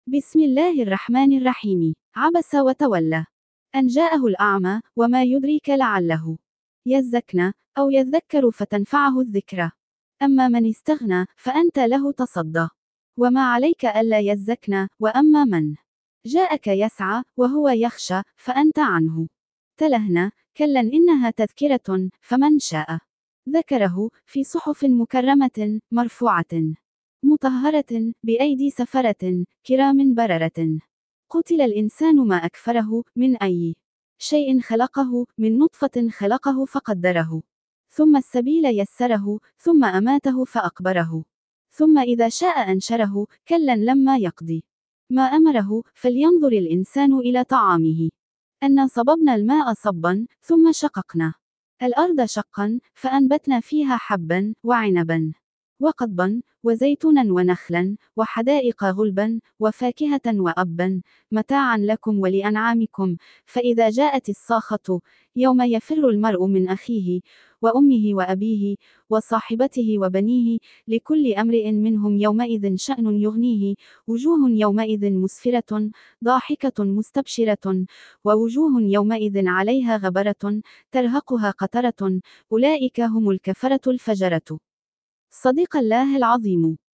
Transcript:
بسم الله الرحمن الرحيم. عبس وتولى أن جاءه الأعمى وما يدريك لعله يزكى أو يذكر فتنفعه الذكرى. أما من استغنى فأنت له تصدى وما عليك ألا يزكى. وأما من جاءك يسعى وهو يخشى فأنت عنه تلهنى. كلا إنها تذكرة فمن شاء ذكره في صحف مكرمة مرفوعة مطهرة بأيدي سفرة كرام بررة. قتل الإنسان ما أكفره من أي شيء خلقه من نطفة خلقه فقدره ثم السبيل يسره ثم أماته فأقبره ثم إذا شاء أنشره. كلا لما يقضي ما أمره فلينظر الإنسان إلى طعامه أنا صببنا الماء صبا ثم شققنا الأرض شقا فأنبتنا فيها حبا وعنبا وقضبا وزيتونا ونخلا وحدائق غلبا وفاكهة وأبا متاعا لكم ولأنعامكم. فإذا جاءت الصاخة يوم يفر المرء من أخيه وأمه وأبيه وصاحبته وبنيه لكل امرئ منهم يومئذ شأن يغنيه. وجوه يومئذ مسفرة ضاحكة مستبشرة ووجوه يومئذ عليها غبرة ترهقها قترة. أولئك هم الكفرة الفجرة. صدق الله العظيم.